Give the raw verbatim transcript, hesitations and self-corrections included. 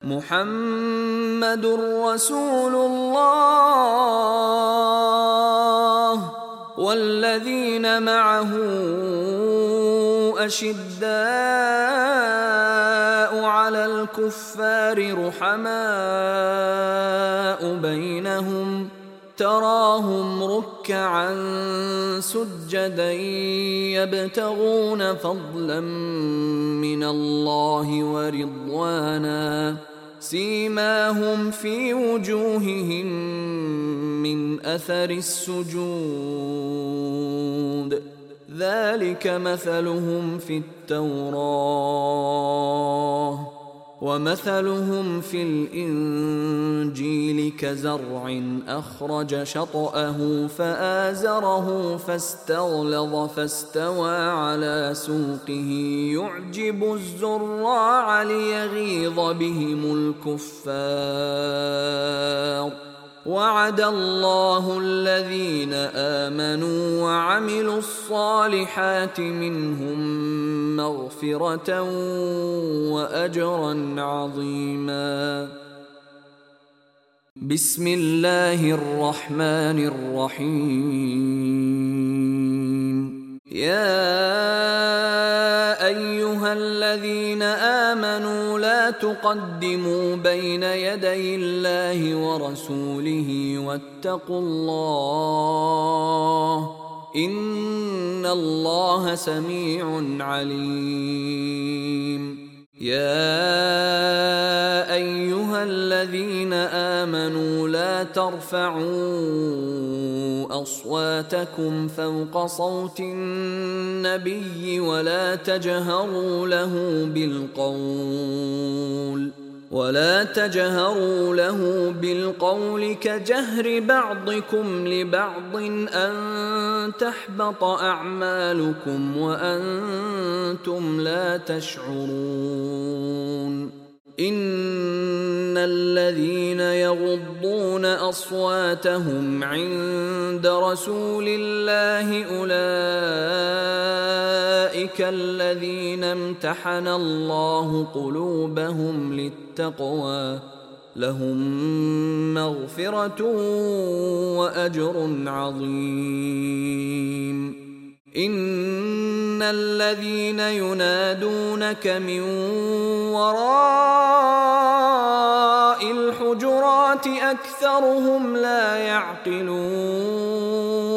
محمد رسول الله والذين معه أشداء على الكفار رحماء بينهم تراهم ركعا سجدا يبتغون فضلا من الله ورضوانا سيماهم في وجوههم من أثر السجود ذلك مثلهم في التوراة ومثلهم في الإنجيل كزرع أخرج شطأه فآزره فاستغلظ فاستوى على سوقه يعجب الزراع ليغيظ بهم الكفار وعد الله الذين آمنوا وعملوا الصالحات منهم مغفرة وأجرا عظيما. بسم الله الرحمن الرحيم. يا أيها الذين آمنوا لا تقدموا بين يدي الله ورسوله واتقوا الله إن الله سميع عليم. يا أيها الذين آمنوا لا ترفعوا أصواتكم فوق صوت النبي ولا تجهروا له بالقول ولا تجهروا له بالقول كجهر بعضكم لبعض أن تحبط أعمالكم وأنتم لا تشعرون. إن الذين يغضون أصواتهم عند رسول الله أولئك الذين امتحن الله قلوبهم للتقوى لهم مغفرة وأجر عظيم. إن الذين ينادونك من وراء الحجرات أكثرهم لا يعقلون.